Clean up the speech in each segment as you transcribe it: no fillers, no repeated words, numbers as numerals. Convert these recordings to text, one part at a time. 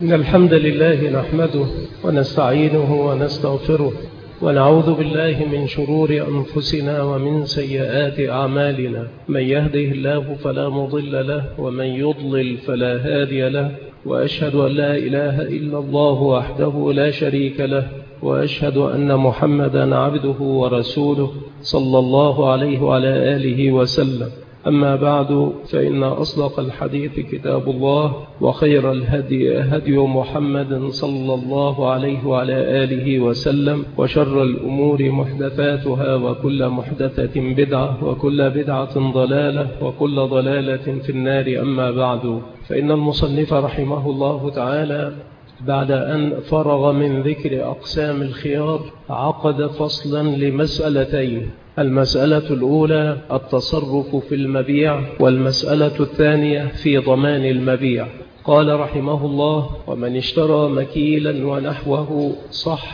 إن الحمد لله نحمده ونستعينه ونستغفره ونعوذ بالله من شرور أنفسنا ومن سيئات أعمالنا. من يهده الله فلا مضل له ومن يضلل فلا هادي له، وأشهد أن لا إله إلا الله وحده لا شريك له، وأشهد أن محمدا عبده ورسوله صلى الله عليه وعلى آله وسلم. أما بعد، فإن أصدق الحديث كتاب الله، وخير الهدي هدي محمد صلى الله عليه وعلى آله وسلم، وشر الأمور محدثاتها، وكل محدثة بدعة، وكل بدعة ضلالة، وكل ضلالة في النار. أما بعد، فإن المصنف رحمه الله تعالى بعد أن فرغ من ذكر أقسام الخيار عقد فصلا لمسألتين: المسألة الأولى التصرف في المبيع، والمسألة الثانية في ضمان المبيع. قال رحمه الله: ومن اشترى مكيلا ونحوه صح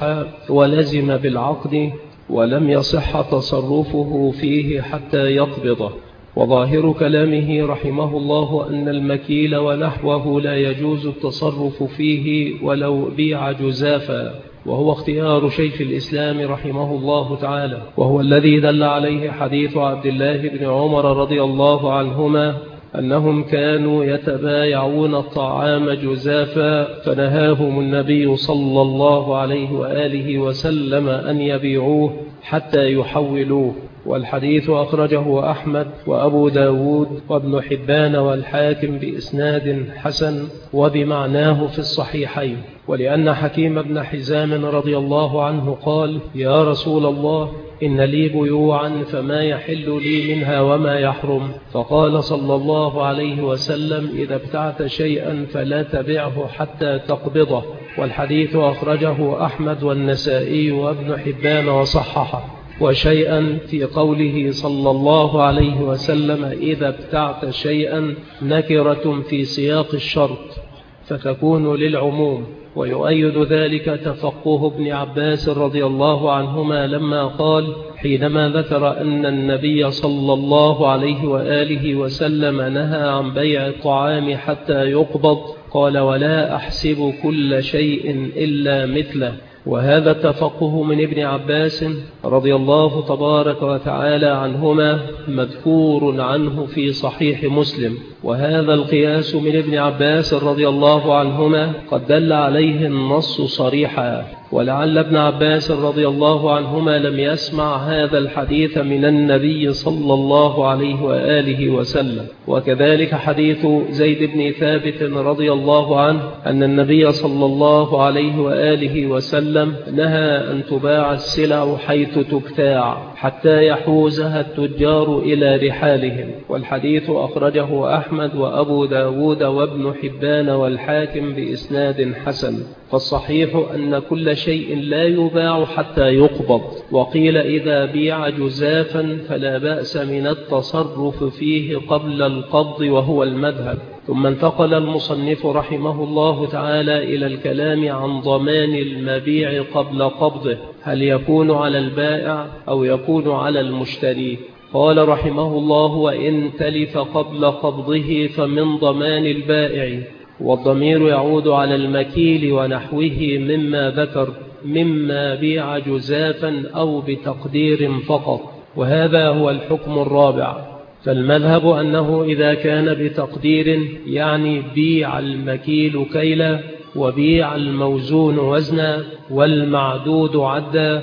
ولزم بالعقد، ولم يصح تصرفه فيه حتى يقبضه. وظاهر كلامه رحمه الله أن المكيل ونحوه لا يجوز التصرف فيه ولو بيع جزافا، وهو اختيار شيخ الإسلام رحمه الله تعالى، وهو الذي دل عليه حديث عبد الله بن عمر رضي الله عنهما أنهم كانوا يتبايعون الطعام جزافا، فنهاهم النبي صلى الله عليه وآله وسلم أن يبيعوه حتى يحولوه. والحديث أخرجه أحمد وأبو داود وابن حبان والحاكم بإسناد حسن وبمعناه في الصحيحين. ولأن حكيم بن حزام رضي الله عنه قال: يا رسول الله، إن لي بيوعا فما يحل لي منها وما يحرم؟ فقال صلى الله عليه وسلم: إذا ابتعت شيئا فلا تبعه حتى تقبضه. والحديث أخرجه أحمد والنسائي وابن حبان وصححه. وشيئا في قوله صلى الله عليه وسلم: إذا ابتعت شيئا نكرة في سياق الشرط فتكون للعموم. ويؤيد ذلك تفقه ابن عباس رضي الله عنهما لما قال حينما ذكر أن النبي صلى الله عليه وآله وسلم نهى عن بيع الطعام حتى يقبض، قال: ولا أحسب كل شيء إلا مثله. وهذا التفقه من ابن عباس رضي الله تبارك وتعالى عنهما مذكور عنه في صحيح مسلم. وهذا القياس من ابن عباس رضي الله عنهما قد دل عليه النص صريحا، ولعل ابن عباس رضي الله عنهما لم يسمع هذا الحديث من النبي صلى الله عليه وآله وسلم. وكذلك حديث زيد بن ثابت رضي الله عنه أن النبي صلى الله عليه وآله وسلم نهى أن تباع السلع حيث تبتاع حتى يحوزها التجار إلى رحالهم. والحديث أخرجه أحمد وأبو داود وابن حبان والحاكم بإسناد حسن. فالصحيح أن كل شيء لا يباع حتى يقبض. وقيل إذا بيع جزافا فلا بأس من التصرف فيه قبل القبض، وهو المذهب. ثم انتقل المصنف رحمه الله تعالى إلى الكلام عن ضمان المبيع قبل قبضه، هل يكون على البائع أو يكون على المشتري؟ قال رحمه الله: وإن تلف قبل قبضه فمن ضمان البائع. والضمير يعود على المكيل ونحوه مما ذكر، مما بيع جزافا أو بتقدير فقط. وهذا هو الحكم الرابع. فالمذهب أنه إذا كان بتقدير يعني بيع المكيل كيلا، وبيع الموزون وزنا، والمعدود عدا،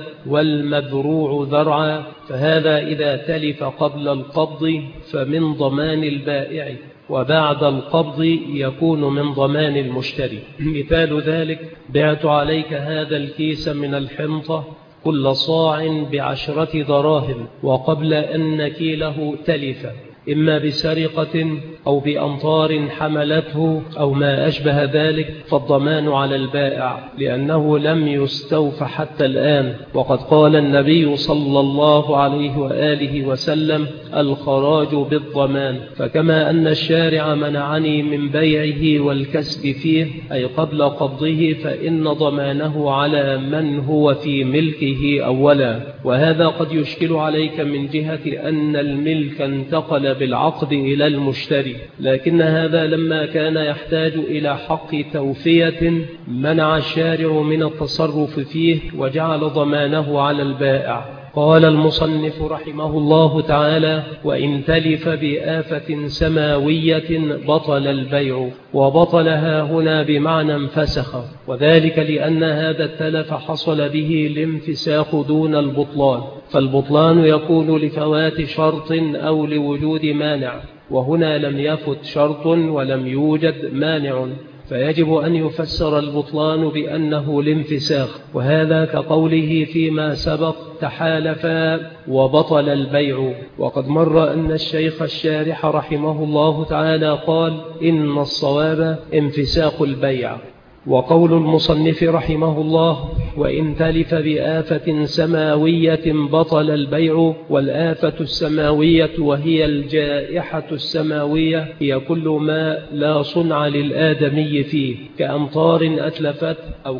والمذروع ذرعا، فهذا إذا تلف قبل القبض فمن ضمان البائع، وبعد القبض يكون من ضمان المشتري. مثال ذلك: بعت عليك هذا الكيس من الحنطة كل صاع ب10 دراهم، وقبل أن نكيله تلف، إما بسرقة أو بأمطار حملته أو ما أشبه ذلك، فالضمان على البائع لأنه لم يستوف حتى الآن. وقد قال النبي صلى الله عليه وآله وسلم: الخراج بالضمان. فكما أن الشارع منعني من بيعه والكسب فيه أي قبل قبضه، فإن ضمانه على من هو في ملكه أولا. وهذا قد يشكل عليك من جهة أن الملك انتقل بالعقد إلى المشتري، المشتري، لكن هذا لما كان يحتاج إلى حق توفية منع الشارع من التصرف فيه وجعل ضمانه على البائع. قال المصنف رحمه الله تعالى: وإن تلف بآفة سماوية بطل البيع. وبطلها هنا بمعنى انفسخ، وذلك لأن هذا التلف حصل به الانفساخ دون البطلان، فالبطلان يكون لفوات شرط أو لوجود مانع، وهنا لم يفت شرط ولم يوجد مانع، فيجب أن يفسر البطلان بأنه الانفساخ، وهذا كقوله فيما سبق: تحالفا وبطل البيع. وقد مر أن الشيخ الشارح رحمه الله تعالى قال: إن الصواب انفساخ البيع. وقول المصنف رحمه الله: وإن تلف بآفة سماوية بطل البيع. والآفة السماوية وهي الجائحة السماوية هي كل ما لا صنع للآدمي فيه، كأمطار أتلفت أو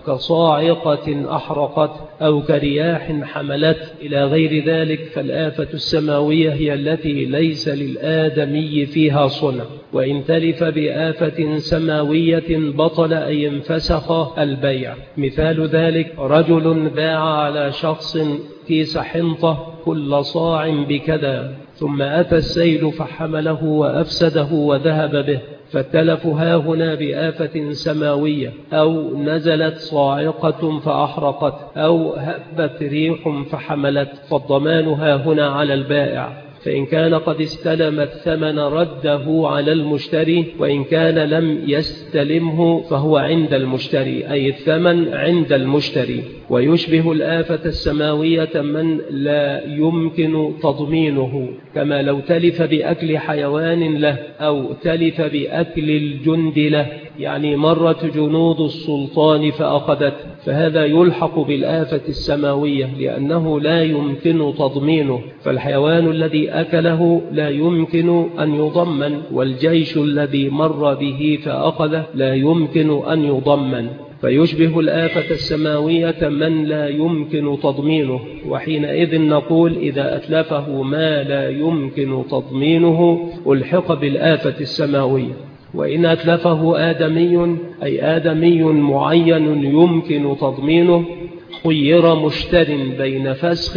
كصاعقة أحرقت أو كرياح حملت إلى غير ذلك، فالآفة السماوية هي التي ليس للآدمي فيها صنع. وإن تلف بآفة سماوية بطل أي انفسخ البيع. مثال ذلك: رجل باع على شخص كيس حنطة كل صاع بكذا، ثم أتى السيل فحمله وأفسده وذهب به، فالتلف هاهنا بآفة سماوية، أو نزلت صاعقة فأحرقت، أو هبت ريح فحملت، فالضمان هاهنا على البائع، فإن كان قد استلم الثمن رده على المشتري، وإن كان لم يستلمه فهو عند المشتري، أي الثمن عند المشتري. ويشبه الآفة السماوية من لا يمكن تضمينه، كما لو تلف بأكل حيوان له، أو تلف بأكل الجند له، يعني مرت جنود السلطان فأخذت، فهذا يلحق بالآفة السماوية لأنه لا يمكن تضمينه، فالحيوان الذي أكله لا يمكن أن يضمن، والجيش الذي مر به فأخذه لا يمكن أن يضمن، فيشبه الآفة السماوية من لا يمكن تضمينه. وحينئذ نقول: إذا أتلفه ما لا يمكن تضمينه ألحق بالآفة السماوية. وإن أتلفه آدمي، أي آدمي معين يمكن تضمينه، خير مشتر بين فسخ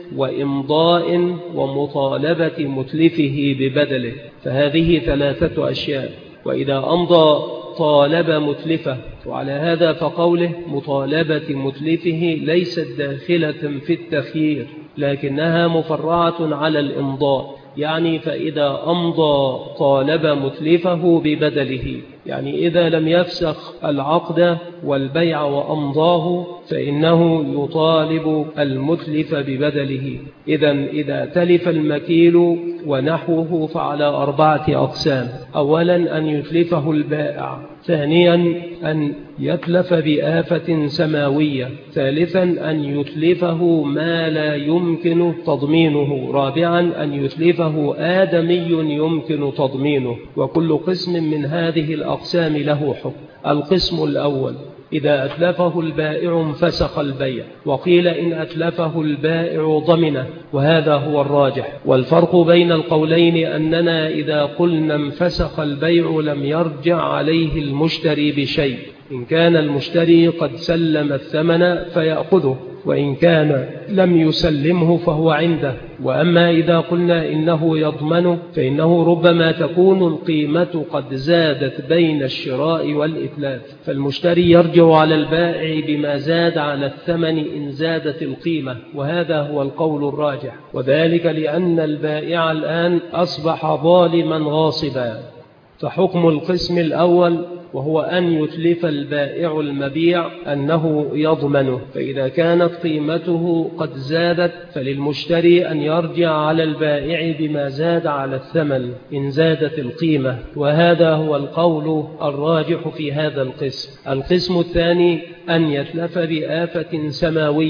وإمضاء ومطالبة متلفه ببدله، فهذه ثلاثة أشياء. وإذا أمضى طالب متلفه، وعلى هذا فقوله مطالبة متلفه ليست داخلة في التخيير، لكنها مفرعة على الإمضاء، يعني فإذا أمضى طالب متلفه ببدله، يعني إذا لم يفسخ العقد والبيع وأمضاه فإنه يطالب المتلف ببدله. إذا تلف المكيل ونحوه فعلى 4 أقسام: أولا أن يتلفه البائع، ثانيا أن يتلف بآفة سماوية، ثالثا أن يتلفه ما لا يمكن تضمينه، رابعا أن يتلفه آدمي يمكن تضمينه. وكل قسم من هذه الأقسام له حكم. القسم الأول: إذا أتلفه البائع انفسخ البيع. وقيل إن أتلفه البائع ضمنه، وهذا هو الراجح. والفرق بين القولين أننا إذا قلنا انفسخ البيع لم يرجع عليه المشتري بشيء، إن كان المشتري قد سلم الثمن فيأخذه، وإن كان لم يسلمه فهو عنده. وأما إذا قلنا إنه يضمنه فإنه ربما تكون القيمة قد زادت بين الشراء والإتلاف، فالمشتري يرجع على البائع بما زاد على الثمن إن زادت القيمة، وهذا هو القول الراجح، وذلك لأن البائع الآن أصبح ظالما غاصبا. فحكم القسم الأول وهو أن يتلف البائع المبيع أنه يضمنه، فإذا كانت قيمته قد زادت فللمشتري أن يرجع على البائع بما زاد على الثمن إن زادت القيمة، وهذا هو القول الراجح في هذا القسم. القسم الثاني أن يتلف بآفة سماوية،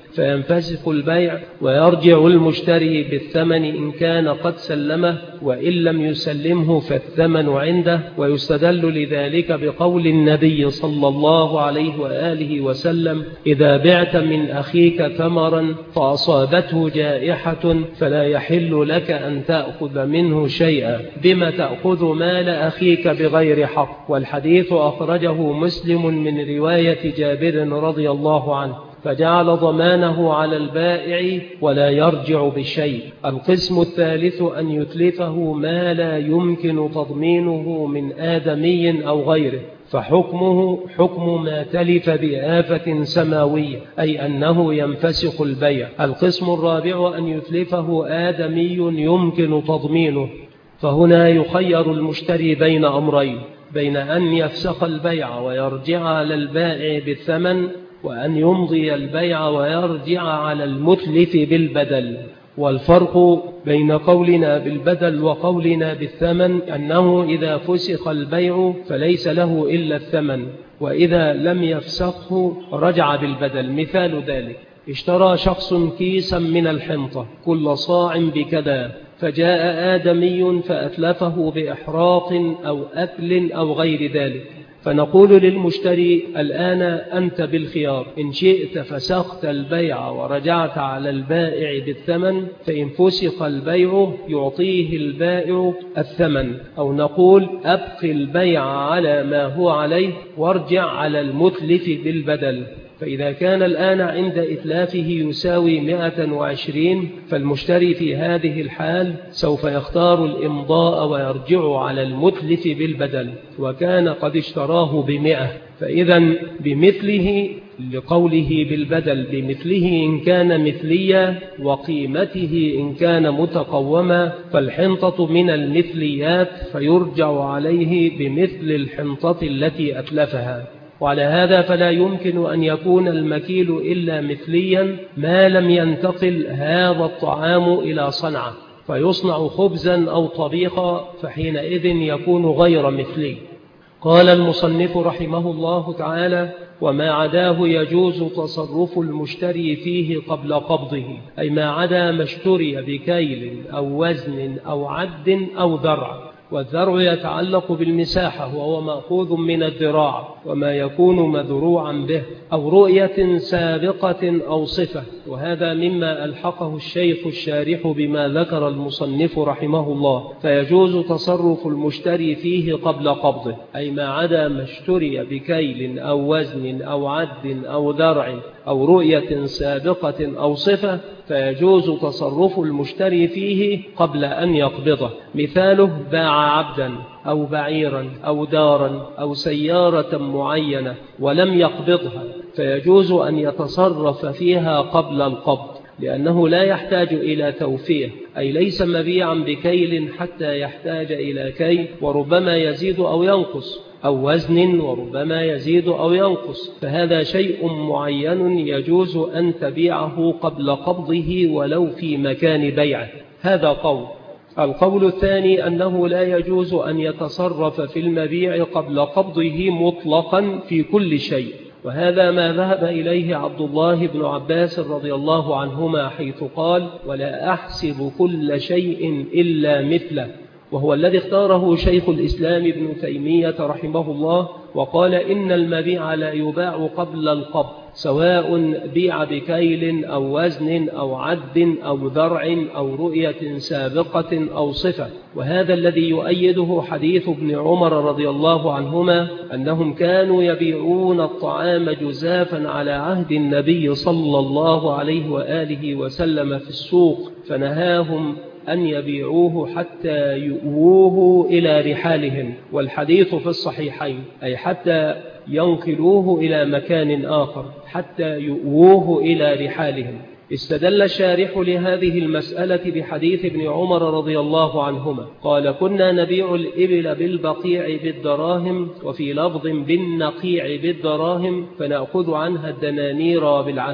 فينفسخ البيع ويرجع المشتري بالثمن إن كان قد سلمه، وإن لم يسلمه فالثمن عنده. ويستدل لذلك بقول النبي صلى الله عليه وآله وسلم: إذا بعت من أخيك ثمرا فأصابته جائحة فلا يحل لك أن تأخذ منه شيئا، بما تأخذ مال أخيك بغير حق. والحديث أخرجه مسلم من رواية جابر رضي الله عنه، فجعل ضمانه على البائع ولا يرجع بشيء. القسم الثالث أن يتلفه ما لا يمكن تضمينه من آدمي أو غيره، فحكمه حكم ما تلف بآفة سماوية، أي أنه ينفسخ البيع. القسم الرابع أن يتلفه آدمي يمكن تضمينه، فهنا يخير المشتري بين أمرين: بين أن يفسخ البيع ويرجع على البائع بالثمن، وأن يمضي البيع ويرجع على المتلف بالبدل. والفرق بين قولنا بالبدل وقولنا بالثمن أنه إذا فسخ البيع فليس له إلا الثمن، وإذا لم يفسخه رجع بالبدل. مثال ذلك: اشترى شخص كيسا من الحنطة كل صاع بكذا، فجاء آدمي فأتلفه بإحراق أو أكل أو غير ذلك، فنقول للمشتري: الآن أنت بالخيار، إن شئت فسخت البيع ورجعت على البائع بالثمن، فإن فسخ البيع يعطيه البائع الثمن، أو نقول: أبق البيع على ما هو عليه وارجع على المتلف بالبدل. فإذا كان الآن عند إتلافه يساوي 120، فالمشتري في هذه الحال سوف يختار الإمضاء ويرجع على المتلف بالبدل، وكان قد اشتراه ب100. فإذا بمثله، لقوله بالبدل، بمثله إن كان مثليا، وقيمته إن كان متقوما، فالحنطة من المثليات فيرجع عليه بمثل الحنطة التي أتلفها. وعلى هذا فلا يمكن أن يكون المكيل إلا مثليا ما لم ينتقل هذا الطعام إلى صنعة فيصنع خبزا أو طبيخا، فحينئذ يكون غير مثلي. قال المصنف رحمه الله تعالى: وما عداه يجوز تصرف المشتري فيه قبل قبضه، أي ما عدا ما اشتري بكيل أو وزن أو عد أو ذرع. والذرع يتعلق بالمساحة وهو مأخوذ من الذراع، وما يكون مذروعا به، أو رؤية سابقة أو صفة. وهذا مما ألحقه الشيخ الشارح بما ذكر المصنف رحمه الله. فيجوز تصرف المشتري فيه قبل قبضه، أي ما عدا ما اشتري بكيل أو وزن أو عد أو ذرع أو رؤية سابقة أو صفة، فيجوز تصرف المشتري فيه قبل أن يقبضه. مثاله: باع عبدا أو بعيرا أو دارا أو سيارة معينة ولم يقبضها، فيجوز أن يتصرف فيها قبل القبض، لأنه لا يحتاج إلى توفية، أي ليس مبيعا بكيل حتى يحتاج إلى كيل وربما يزيد أو ينقص، أو وزن وربما يزيد أو ينقص، فهذا شيء معين يجوز أن تبيعه قبل قبضه ولو في مكان بيعه. هذا قول. القول الثاني أنه لا يجوز أن يتصرف في المبيع قبل قبضه مطلقا في كل شيء، وهذا ما ذهب إليه عبد الله بن عباس رضي الله عنهما، حيث قال: ولا أحسب كل شيء إلا مثله، وهو الذي اختاره شيخ الإسلام ابن تيمية رحمه الله، وقال: إن المبيع لا يباع قبل القبض، سواء بيع بكيل أو وزن أو عد أو ذرع أو رؤية سابقة أو صفة. وهذا الذي يؤيده حديث ابن عمر رضي الله عنهما أنهم كانوا يبيعون الطعام جزافا على عهد النبي صلى الله عليه وآله وسلم في السوق، فنهاهم أن يبيعوه حتى يؤووه إلى رحالهم، والحديث في الصحيحين، أي حتى ينقلوه إلى مكان آخر، حتى يؤووه إلى رحالهم. استدل الشارح لهذه المسألة بحديث ابن عمر رضي الله عنهما قال: كنا نبيع الإبل بالبقيع بالدراهم، وفي لفظ بالنقيع بالدراهم، فنأخذ عنها الدنانير بالعكس.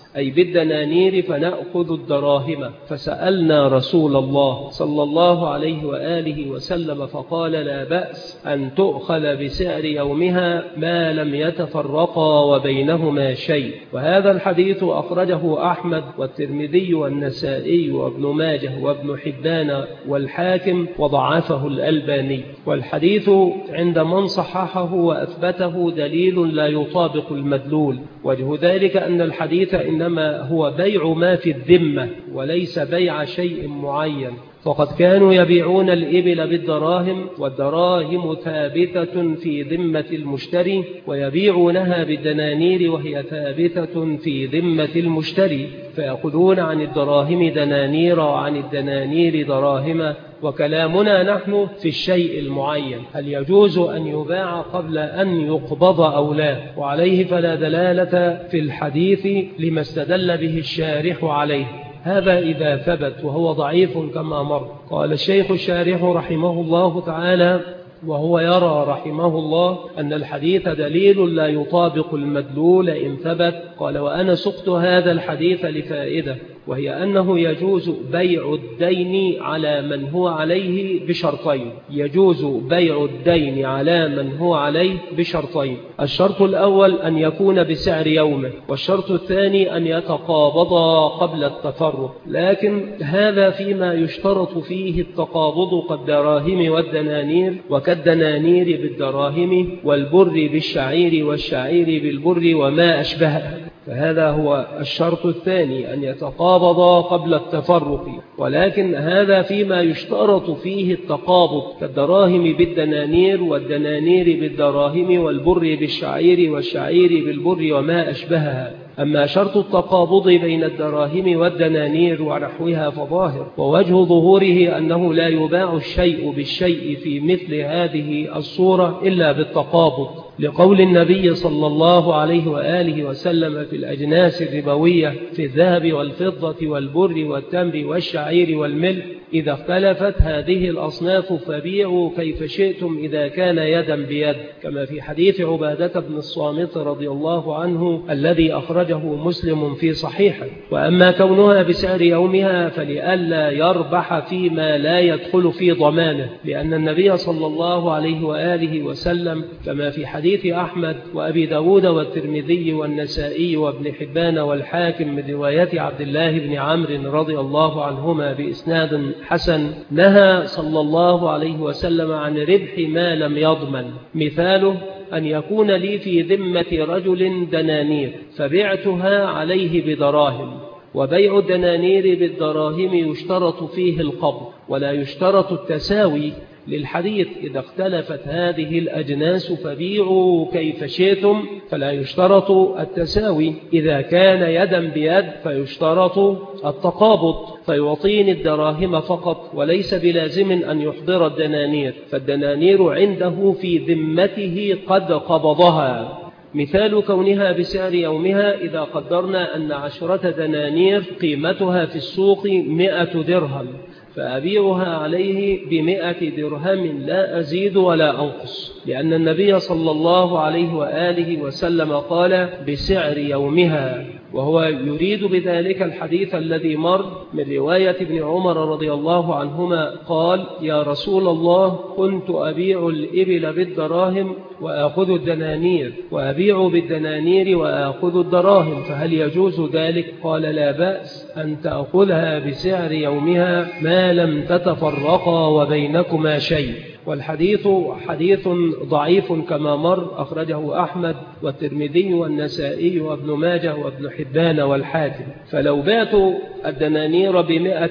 أي بالدنانير فنأخذ الدراهم. فسألنا رسول الله صلى الله عليه وآله وسلم فقال لا بأس أن تؤخذ بسعر يومها ما لم يتفرقا وبينهما شيء. وهذا الحديث أخرجه أحمد والترمذي والنسائي وابن ماجه وابن حبان والحاكم وضعفه الألباني. والحديث عند من صححه وأثبته دليل لا يطابق المدلول. وجه ذلك أن الحديث إنما هو بيع ما في الذمة وليس بيع شيء معين. فقد كانوا يبيعون الإبل بالدراهم والدراهم ثابتة في ذمة المشتري، ويبيعونها بالدنانير وهي ثابتة في ذمة المشتري، فيأخذون عن الدراهم دنانير وعن الدنانير دراهم. وكلامنا نحن في الشيء المعين، هل يجوز أن يباع قبل أن يقبض أو لا؟ وعليه فلا دلالة في الحديث لما استدل به الشارح عليه، هذا إذا ثبت، وهو ضعيف كما مر. قال الشيخ الشارح رحمه الله تعالى وهو يرى رحمه الله أن الحديث دليل لا يطابق المدلول إن ثبت. قال وأنا سقت هذا الحديث لفائدة، وهي أنه يجوز بيع الدين على من هو عليه بشرطين. يجوز بيع الدين على من هو عليه بشرطين: الشرط الأول أن يكون بسعر يومه، والشرط الثاني أن يتقابضا قبل التفرق. لكن هذا فيما يشترط فيه التقابض كالدراهم والدنانير، وكالدنانير بالدراهم، والبر بالشعير، والشعير بالبر وما أشبهه. فهذا هو الشرط الثاني، أن يتقابضا قبل التفرق. ولكن هذا فيما يشترط فيه التقابض كالدراهم بالدنانير، والدنانير بالدراهم، والبر بالشعير، والشعير بالبر وما أشبهها. أما شرط التقابض بين الدراهم والدنانير ونحوها فظاهر، ووجه ظهوره أنه لا يباع الشيء بالشيء في مثل هذه الصورة إلا بالتقابض، لقول النبي صلى الله عليه وآله وسلم في الأجناس الربوية في الذهب والفضة والبر والتمر والشعير والملح: إذا اختلفت هذه الأصناف فبيعوا كيف شئتم إذا كان يدا بيد، كما في حديث عبادة بن الصامت رضي الله عنه الذي أخرجه مسلم في صحيحه. وأما كونها بسعر يومها فلئلا يربح فيما لا يدخل في ضمانه، لأن النبي صلى الله عليه وآله وسلم كما في حديث أحمد وأبي داود والترمذي والنسائي وابن حبان والحاكم من رواية عبد الله بن عمرو رضي الله عنهما بإسناد حسن: نهى صلى الله عليه وسلم عن ربح ما لم يضمن. مثاله أن يكون لي في ذمة رجل دنانير فبعتها عليه بدراهم، وبيع الدنانير بالدراهم يشترط فيه القبض ولا يشترط التساوي، للحديث: إذا اختلفت هذه الأجناس فبيعوا كيف شئتم، فلا يشترط التساوي. إذا كان يدا بيد فيشترط التقابض، فيعطيني الدراهم فقط وليس بلازم أن يحضر الدنانير، فالدنانير عنده في ذمته قد قبضها. مثال كونها بسعر يومها: إذا قدرنا أن 10 دنانير قيمتها في السوق 100 درهم، فأبيعها عليه ب100 درهم لا أزيد ولا أنقص، لأن النبي صلى الله عليه وآله وسلم قال بسعر يومها، وهو يريد بذلك الحديث الذي مر من رواية ابن عمر رضي الله عنهما قال: يا رسول الله، كنت أبيع الإبل بالدراهم وأخذ الدنانير، وأبيع بالدنانير وأخذ الدراهم، فهل يجوز ذلك؟ قال: لا بأس أن تأخذها بسعر يومها ما لم تتفرقا وبينكما شيء. والحديث حديث ضعيف كما مر، أخرجه أحمد والترمذي والنسائي وابن ماجه وابن حبان والحاكم. فلو بعت الدنانير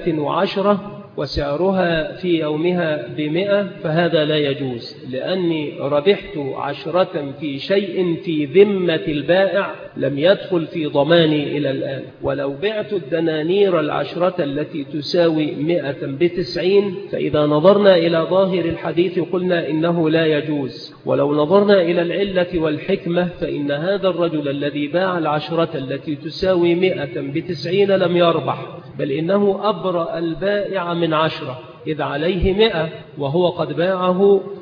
ب110 وسعرها في يومها ب100 فهذا لا يجوز، لأني ربحت 10 في شيء في ذمة البائع لم يدخل في ضماني إلى الآن. ولو بعت الدنانير 10 التي تساوي 100 ب90، فإذا نظرنا إلى ظاهر الحديث قلنا إنه لا يجوز. ولو نظرنا إلى العلة والحكمة فإن هذا الرجل الذي باع 10 التي تساوي 100 ب90 لم يربح، بل إنه أبرأ البائع من 10 إذ عليه 100 وهو قد باعه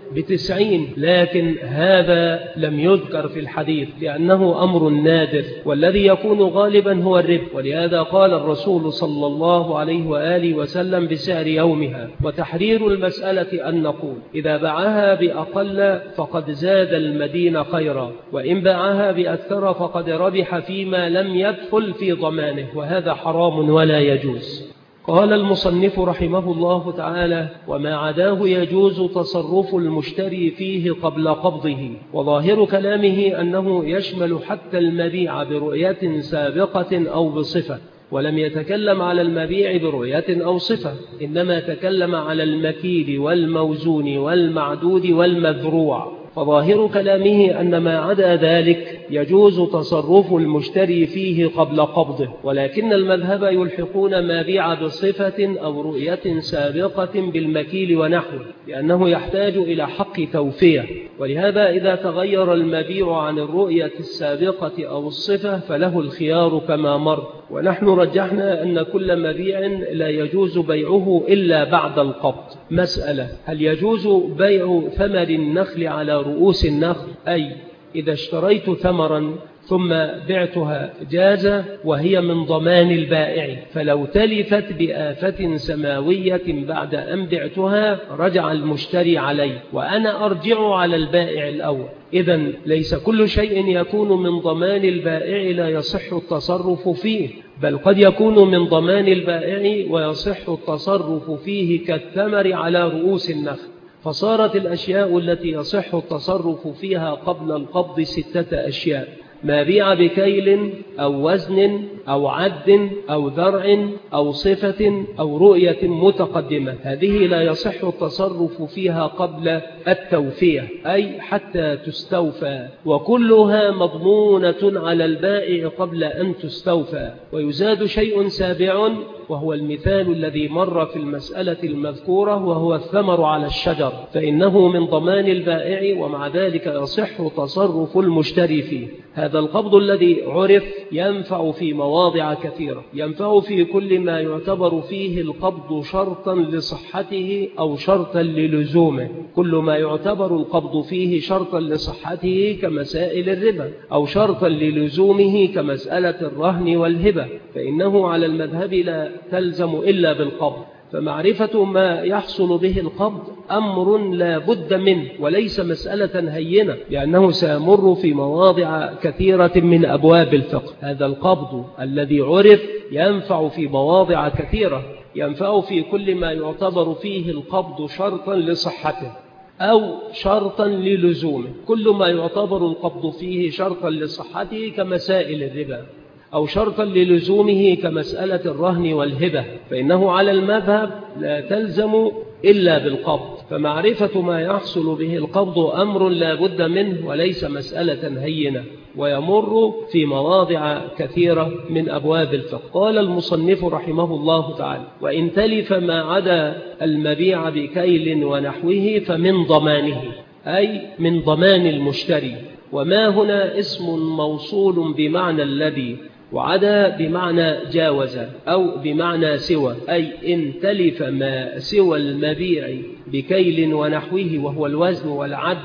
ب90، لكن هذا لم يذكر في الحديث لأنه أمر نادر، والذي يكون غالبا هو الربا. ولهذا قال الرسول صلى الله عليه وآله وسلم بسعر يومها. وتحرير المسألة أن نقول إذا باعها بأقل فقد زاد المدين خيرا، وإن باعها بأكثر فقد ربح فيما لم يدخل في ضمانه، وهذا حرام ولا يجوز. قال المصنف رحمه الله تعالى: وما عداه يجوز تصرف المشتري فيه قبل قبضه. وظاهر كلامه أنه يشمل حتى المبيع برؤية سابقة أو بصفة، ولم يتكلم على المبيع برؤية أو صفة، إنما تكلم على المكيل والموزون والمعدود والمذروع. فظاهر كلامه أن ما عدا ذلك يجوز تصرف المشتري فيه قبل قبضه، ولكن المذهب يلحقون ما بيع بصفة أو رؤية سابقة بالمكيل ونحوه، لأنه يحتاج إلى حق توفية. ولهذا إذا تغير المبيع عن الرؤية السابقة أو الصفة فله الخيار كما مر. ونحن رجحنا أن كل مبيع لا يجوز بيعه إلا بعد القبض. مسألة: هل يجوز بيع ثمر النخل على رؤوس النخل؟ أي إذا اشتريت ثمرا ثم بعتها جاز وهي من ضمان البائع، فلو تلفت بآفة سماوية بعد أن بعتها رجع المشتري علي وأنا أرجع على البائع الأول. إذن ليس كل شيء يكون من ضمان البائع لا يصح التصرف فيه، بل قد يكون من ضمان البائع ويصح التصرف فيه كالثمر على رؤوس النخل. فصارت الأشياء التي يصح التصرف فيها قبل القبض 6 أشياء: ما بيع بكيل أو وزن أو عد أو ذرع أو صفة أو رؤية متقدمة، هذه لا يصح التصرف فيها قبل التوفية، أي حتى تستوفى، وكلها مضمونة على البائع قبل أن تستوفى. ويزاد شيء سابع وهو المثال الذي مر في المسألة المذكورة، وهو الثمر على الشجر، فإنه من ضمان البائع ومع ذلك يصح تصرف المشتري فيه. هذا القبض الذي عرف ينفع في مواضع كثيرة، ينفع في كل ما يعتبر فيه القبض شرطا لصحته أو شرطا للزومه. كل ما يعتبر القبض فيه شرطا لصحته كمسائل الربا، أو شرطا للزومه كمسألة الرهن والهبة، فإنه على المذهب لا تلزم إلا بالقبض. فمعرفة ما يحصل به القبض أمر لا بد منه، وليس مسألة هينة، لأنه سيمر في مواضع كثيرة من أبواب الفقه. هذا القبض الذي عرف ينفع في مواضع كثيرة، ينفع في كل ما يعتبر فيه القبض شرطا لصحته أو شرطا للزومه. كل ما يعتبر القبض فيه شرطا لصحته كمسائل الربا، أو شرطا للزومه كمسألة الرهن والهبة، فإنه على المذهب لا تلزم إلا بالقبض. فمعرفة ما يحصل به القبض أمر لا بد منه، وليس مسألة هينة، ويمر في مواضع كثيرة من أبواب الفقه. قال المصنف رحمه الله تعالى: وإن تلف ما عدا المبيع بكيل ونحوه فمن ضمانه، أي من ضمان المشتري. وما هنا اسم موصول بمعنى الذي، وعدا بمعنى جاوز أو بمعنى سوى، أي إن تلف ما سوى المبيع بكيل ونحوه وهو الوزن والعد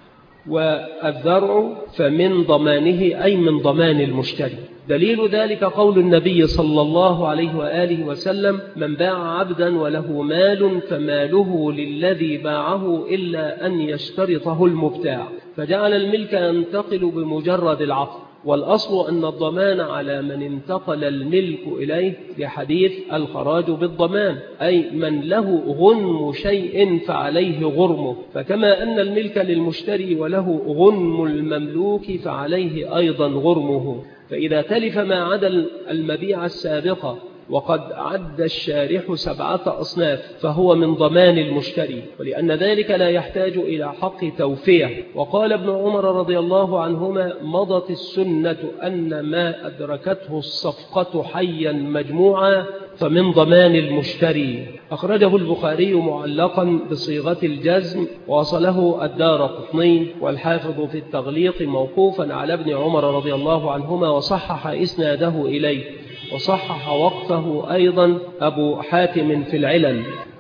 والذرع فمن ضمانه، أي من ضمان المشتري. دليل ذلك قول النبي صلى الله عليه وآله وسلم: من باع عبدا وله مال فماله للذي باعه إلا أن يشترطه المبتاع، فجعل الملك ينتقل بمجرد العقد. والأصل أن الضمان على من انتقل الملك إليه، لحديث الخراج بالضمان، أي من له غنم شيء فعليه غرمه، فكما أن الملك للمشتري وله غنم المملوك فعليه أيضا غرمه. فإذا تلف ما عدا المبيع السابقة وقد عد الشارح 7 أصناف فهو من ضمان المشتري، ولأن ذلك لا يحتاج إلى حق توفية. وقال ابن عمر رضي الله عنهما: مضت السنة أن ما أدركته الصفقة حيا مجموعا فمن ضمان المشتري. أخرجه البخاري معلقا بصيغة الجزم، وصله الدارقطني والحافظ في التغليق موقوفا على ابن عمر رضي الله عنهما، وصحح إسناده إليه، وصحح وقفه أيضا أبو حاتم في العلل.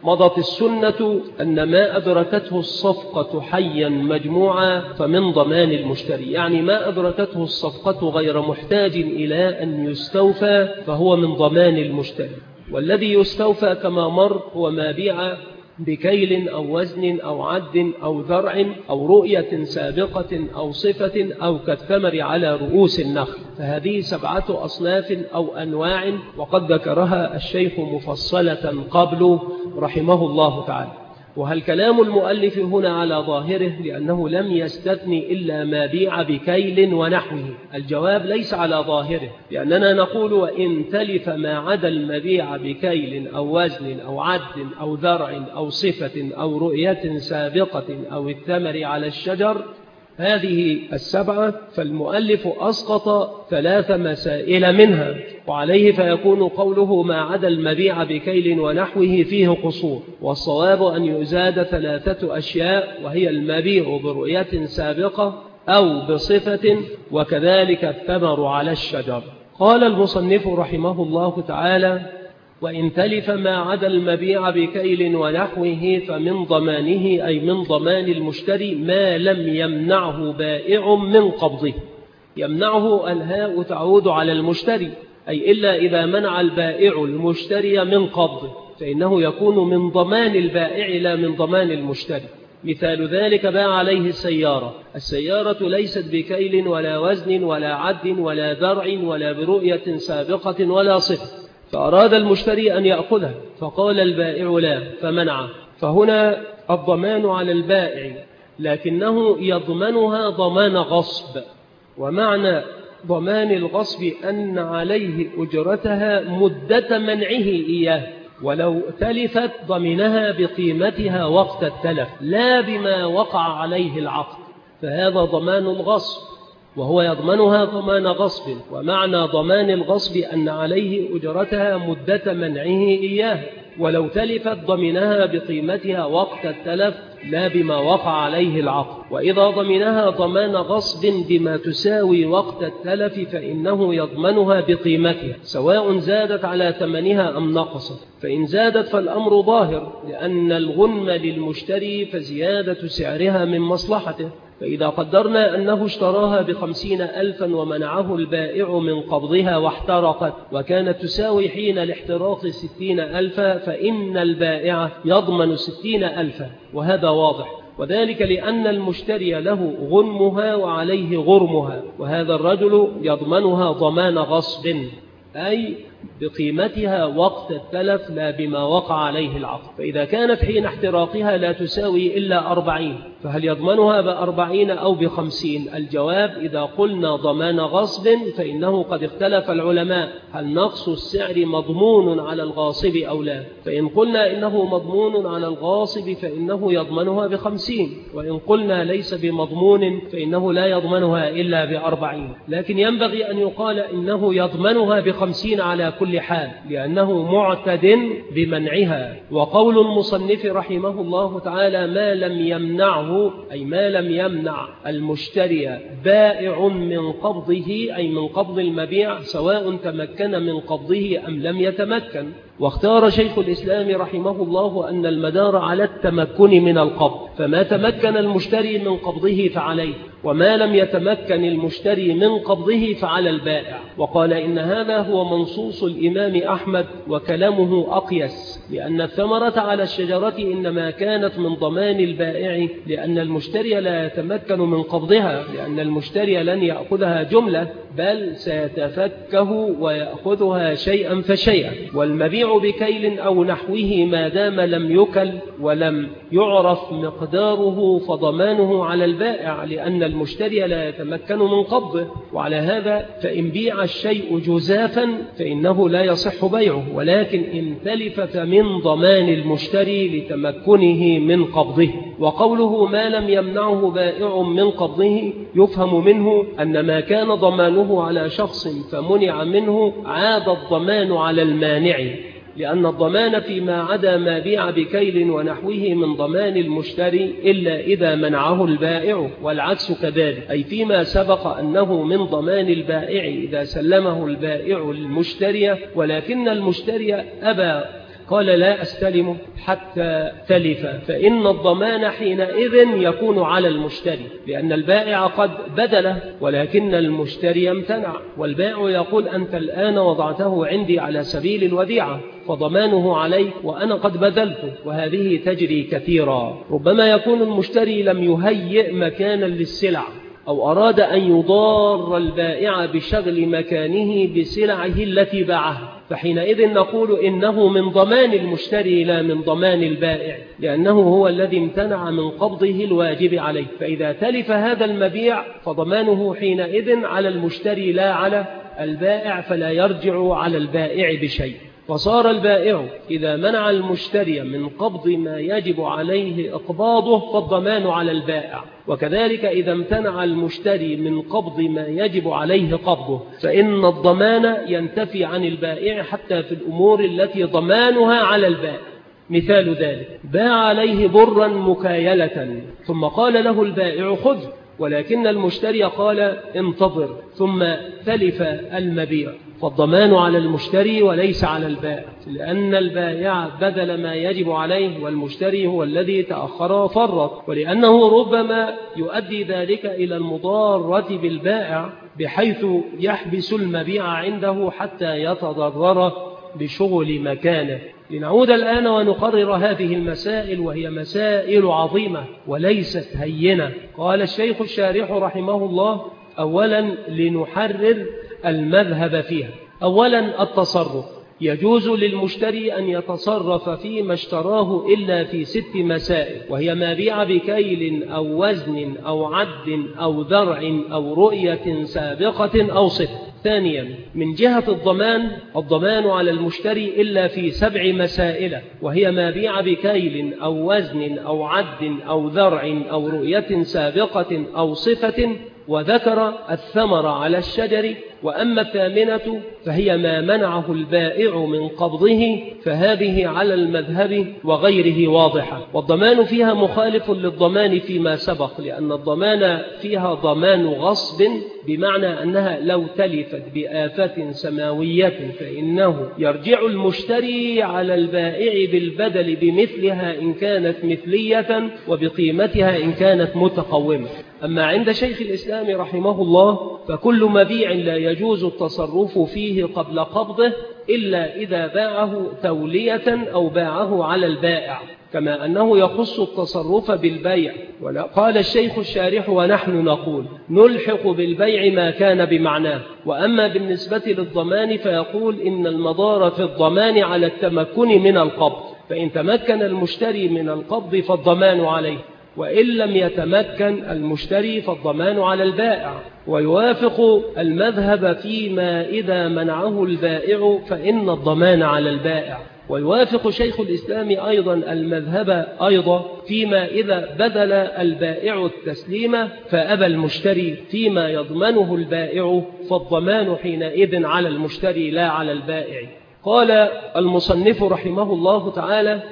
مضت السنة أن ما أدركته الصفقة حيا مجموعا فمن ضمان المشتري، يعني ما أدركته الصفقة غير محتاج إلى أن يستوفى فهو من ضمان المشتري. والذي يستوفى كما مر هو ما بيع بكيل أو وزن أو عد أو ذرع أو رؤية سابقة أو صفة أو كالثمر على رؤوس النخل، فهذه 7 أصناف أو أنواع، وقد ذكرها الشيخ مفصلة قبل رحمه الله تعالى. وهل كلام المؤلف هنا على ظاهره لأنه لم يستثني إلا ما بيع بكيل ونحوه؟ الجواب ليس على ظاهره، لأننا نقول وإن تلف ما عدا المبيع بكيل أو وزن أو عد أو ذرع أو صفة أو رؤية سابقة أو الثمر على الشجر، هذه 7، فالمؤلف أسقط 3 مسائل منها، وعليه فيكون قوله ما عدا المبيع بكيل ونحوه فيه قصور، والصواب أن يزاد 3 أشياء، وهي المبيع برؤية سابقة أو بصفة وكذلك الثمر على الشجر. قال المصنف رحمه الله تعالى: وإن تلف ما عدا المبيع بكيل ونحوه فمن ضمانه، أي من ضمان المشتري، ما لم يمنعه بائع من قبضه. يمنعه الهاء تعود على المشتري، أي إلا إذا منع البائع المشتري من قبضه فإنه يكون من ضمان البائع لا من ضمان المشتري. مثال ذلك: باع عليه السيارة ليست بكيل ولا وزن ولا عد ولا ذرع ولا برؤية سابقة ولا صفة، فأراد المشتري أن يأخذها فقال البائع لا فمنعه، فهنا الضمان على البائع، لكنه يضمنها ضمان غصب. ومعنى ضمان الغصب أن عليه أجرتها مدة منعه إياه، ولو تلفت ضمنها بقيمتها وقت التلف لا بما وقع عليه العقد، فهذا ضمان الغصب وهو يضمنها ضمان غصب. ومعنى ضمان الغصب أن عليه أجرتها مدة منعه إياه، ولو تلفت ضمنها بقيمتها وقت التلف لا بما وقع عليه العقد. وإذا ضمنها ضمان غصب بما تساوي وقت التلف فإنه يضمنها بقيمتها سواء زادت على ثمنها أم نقصت، فإن زادت فالأمر ظاهر لأن الغنم للمشتري فزيادة سعرها من مصلحته. فإذا قدرنا أنه اشتراها ب50,000 ومنعه البائع من قبضها واحترقت وكانت تساوي حين الاحتراق 60,000 فإن البائع يضمن 60,000، وهذا واضح، وذلك لأن المشتري له غنمها وعليه غرمها، وهذا الرجل يضمنها ضمان غصب، أي بقيمتها وقت التلف لا بما وقع عليه العقد. فإذا كانت حين احتراقها لا تساوي إلا 40 فهل يضمنها ب40 أو ب50؟ الجواب: إذا قلنا ضمان غصب فإنه قد اختلف العلماء هل نقص السعر مضمون على الغاصب أو لا. فإن قلنا إنه مضمون على الغاصب فإنه يضمنها ب50، وإن قلنا ليس بمضمون فإنه لا يضمنها إلا ب40. لكن ينبغي أن يقال إنه يضمنها ب50 على كل حال لأنه معتد بمنعها. وقول المصنف رحمه الله تعالى ما لم يمنعه، أي ما لم يمنع المشتري بائع من قبضه، أي من قبض المبيع سواء تمكن من قبضه أم لم يتمكن. واختار شيخ الإسلام رحمه الله أن المدار على التمكن من القبض، فما تمكن المشتري من قبضه فعليه، وما لم يتمكن المشتري من قبضه فعلى البائع. وقال إن هذا هو منصوص الإمام أحمد وكلامه أقيس، لأن الثمرة على الشجرة إنما كانت من ضمان البائع لأن المشتري لا يتمكن من قبضها، لأن المشتري لن يأخذها جملة بل سيتفكه ويأخذها شيئا فشيئا. والمبيع بكيل أو نحوه ما دام لم يكل ولم يعرف مقداره فضمانه على البائع لأن المشتري لا يتمكن من قبضه. وعلى هذا فإن بيع الشيء جزافا فإنه لا يصح بيعه، ولكن إن تلف فمن ضمان المشتري لتمكنه من قبضه. وقوله ما لم يمنعه بائع من قبضه يفهم منه أن ما كان ضمانه على شخص فمنع منه عاد الضمان على المانع، لأن الضمان فيما عدا ما بيع بكيل ونحوه من ضمان المشتري إلا إذا منعه البائع، والعكس كذلك، أي فيما سبق أنه من ضمان البائع إذا سلمه البائع المشتري ولكن المشتري أبى قال لا أستلم حتى تلف، فإن الضمان حينئذ يكون على المشتري، لأن البائع قد بدله ولكن المشتري يمتنع، والبائع يقول أنت الآن وضعته عندي على سبيل الوديعة فضمانه عليك وأنا قد بذلته، وهذه تجري كثيرا. ربما يكون المشتري لم يهيئ مكانا للسلع أو أراد أن يضار البائع بشغل مكانه بسلعه التي باعها، فحينئذ نقول إنه من ضمان المشتري لا من ضمان البائع، لأنه هو الذي امتنع من قبضه الواجب عليه. فإذا تلف هذا المبيع فضمانه حينئذ على المشتري لا على البائع، فلا يرجع على البائع بشيء. فصار البائع إذا منع المشتري من قبض ما يجب عليه إقباضه فالضمان على البائع، وكذلك إذا امتنع المشتري من قبض ما يجب عليه قبضه فإن الضمان ينتفي عن البائع حتى في الأمور التي ضمانها على البائع. مثال ذلك: باع عليه برا مكايلة ثم قال له البائع خذ، ولكن المشتري قال انتظر، ثم تلف المبيع، فالضمان على المشتري وليس على البائع، لأن البائع بذل ما يجب عليه والمشتري هو الذي تأخر وفرط، ولأنه ربما يؤدي ذلك إلى المضارة بالبائع بحيث يحبس المبيع عنده حتى يتضرر بشغل مكانه. لنعود الآن ونقرر هذه المسائل، وهي مسائل عظيمة وليست هينة. قال الشيخ الشارح رحمه الله: أولا لنحرر المذهب فيها. أولا التصرف، يجوز للمشتري أن يتصرف فيما اشتراه إلا في 6 مسائل، وهي ما بيع بكيل أو وزن أو عد أو ذرع أو رؤية سابقة أو صفة. ثانيا من جهة الضمان على المشتري إلا في 7 مسائل، وهي ما بيع بكيل أو وزن أو عد أو ذرع أو رؤية سابقة أو صفة، وذكر الثمر على الشجر. وأما الثامنة فهي ما منعه البائع من قبضه، فهذه على المذهب وغيره واضحة، والضمان فيها مخالف للضمان فيما سبق، لأن الضمان فيها ضمان غصب، بمعنى أنها لو تلفت بآفة سماوية فإنه يرجع المشتري على البائع بالبدل بمثلها إن كانت مثلية وبقيمتها إن كانت متقومة. أما عند شيخ الإسلام رحمه الله فكل مبيع لا يجوز التصرف فيه قبل قبضه إلا إذا باعه تولية أو باعه على البائع، كما أنه يخص التصرف بالبيع. قال الشيخ الشارح: ونحن نقول نلحق بالبيع ما كان بمعناه. وأما بالنسبة للضمان فيقول إن المضار في الضمان على التمكن من القبض، فإن تمكن المشتري من القبض فالضمان عليه، وإن لم يتمكن المشتري فالضمان على البائع. ويوافق المذهب فيما إذا منعه البائع فإن الضمان على البائع. ويوافق شيخ الإسلام أيضا المذهب أيضا فيما إذا بذل البائع التسليم فأبى المشتري فيما يضمنه البائع، فالضمان حينئذ على المشتري لا على البائع. قال المصنف رحمه الله تعالى: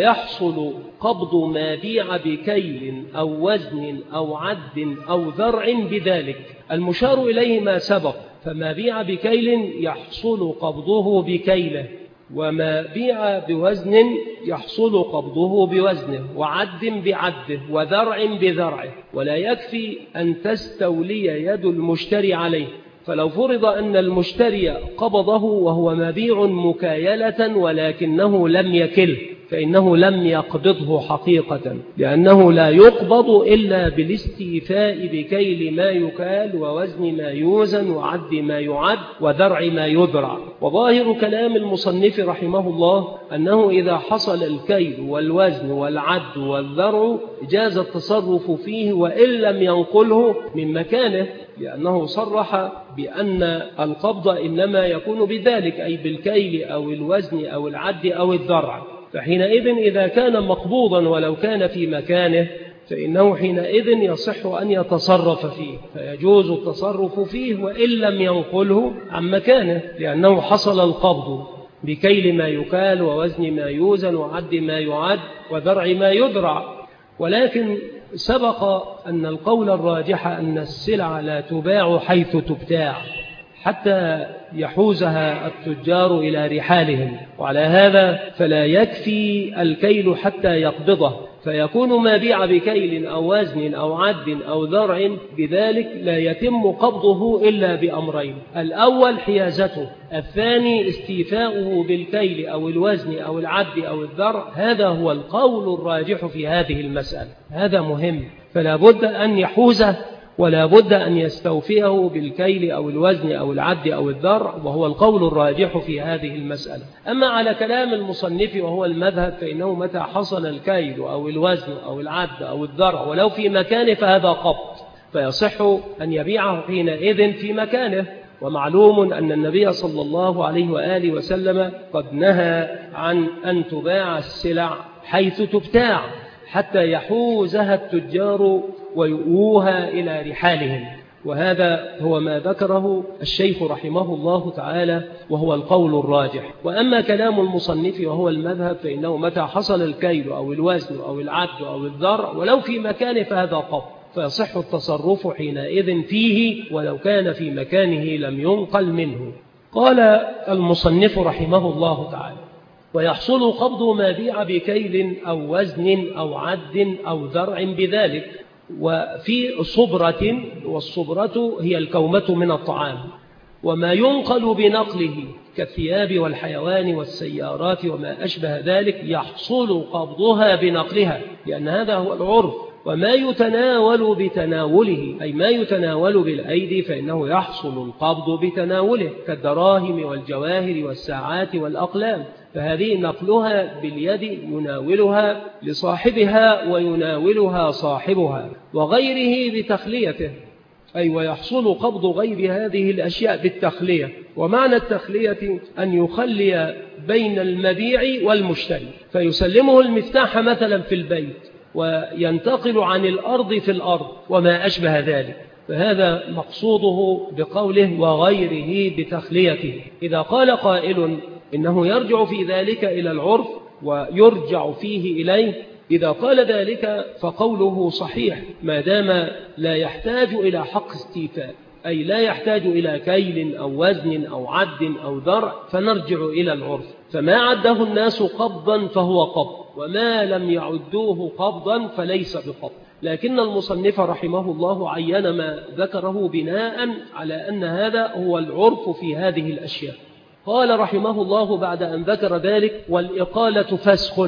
ويحصل قبض ما بيع بكيل أو وزن أو عد أو ذرع بذلك. المشار إليه ما سبق، فما بيع بكيل يحصل قبضه بكيله، وما بيع بوزن يحصل قبضه بوزنه، وعد بعده، وذرع بذرعه. ولا يكفي أن تستولي يد المشتري عليه، فلو فرض أن المشتري قبضه وهو مبيع مكايلة ولكنه لم يكل، فإنه لم يقبضه حقيقة، لأنه لا يقبض إلا بالاستيفاء بكيل ما يكال ووزن ما يوزن وعد ما يعد وذرع ما يذرع. وظاهر كلام المصنف رحمه الله أنه إذا حصل الكيل والوزن والعد والذرع جاز التصرف فيه وإن لم ينقله من مكانه، لأنه صرح بأن القبض إنما يكون بذلك، أي بالكيل أو الوزن أو العد أو الذرع. فحينئذ إذا كان مقبوضا ولو كان في مكانه فإنه حينئذ يصح أن يتصرف فيه، فيجوز التصرف فيه وإن لم ينقله عن مكانه، لأنه حصل القبض بكيل ما يكال ووزن ما يوزن وعد ما يعد وذرع ما يذرع. ولكن سبق أن القول الراجح أن السلع لا تباع حيث تبتاع، حتى يحوزها التجار إلى رحالهم، وعلى هذا فلا يكفي الكيل حتى يقبضه، فيكون ما بيع بكيل أو وزن أو عد أو ذرع، بذلك لا يتم قبضه إلا بأمرين: الأول حيازته، الثاني استيفاؤه بالكيل أو الوزن أو العد أو الذرع. هذا هو القول الراجح في هذه المسألة، هذا مهم، فلا بد أن يحوزه ولا بد أن يستوفيه بالكيل أو الوزن أو العد أو الذرع، وهو القول الراجح في هذه المسألة. أما على كلام المصنف وهو المذهب فإنه متى حصل الكيل أو الوزن أو العد أو الذرع ولو في مكانه فهذا قبض، فيصح أن يبيعه حينئذ في مكانه. ومعلوم أن النبي صلى الله عليه وآله وسلم قد نهى عن أن تباع السلع حيث تبتاع حتى يحوزها التجار ويؤوها إلى رحالهم، وهذا هو ما ذكره الشيخ رحمه الله تعالى وهو القول الراجح. وأما كلام المصنف وهو المذهب فإنه متى حصل الكيل أو الوزن أو العد أو الذرع ولو في مكانه فهذا قبض، فيصح التصرف حينئذ فيه ولو كان في مكانه لم ينقل منه. قال المصنف رحمه الله تعالى: ويحصل قبض ما بيع بكيل أو وزن أو عد أو ذرع بذلك، وفي صبرة، والصبرة هي الكومة من الطعام، وما ينقل بنقله كالثياب والحيوان والسيارات وما أشبه ذلك يحصل قبضها بنقلها، لأن هذا هو العرف. وما يتناول بتناوله، أي ما يتناول بالأيدي، فإنه يحصل القبض بتناوله كالدراهم والجواهر والساعات والأقلام، فهذه نقلها باليد يناولها لصاحبها ويناولها صاحبها، وغيره بتخليته، أي ويحصل قبض غير هذه الأشياء بالتخلية. ومعنى التخلية أن يخلي بين المبيع والمشتري، فيسلمه المفتاح مثلا في البيت وينتقل عن الأرض في الأرض وما أشبه ذلك، فهذا مقصوده بقوله وغيره بتخليته. إذا قال قائل إنه يرجع في ذلك إلى العرف ويرجع فيه إليه، إذا قال ذلك فقوله صحيح ما دام لا يحتاج إلى حق استيفاء، أي لا يحتاج إلى كيل أو وزن أو عد أو ذرع، فنرجع إلى العرف. فما عده الناس قبضا فهو قبض، وما لم يعدوه قبضا فليس بقبض. لكن المصنف رحمه الله عين ما ذكره بناء على أن هذا هو العرف في هذه الأشياء. قال رحمه الله بعد أن ذكر ذلك: والإقالة فسخ.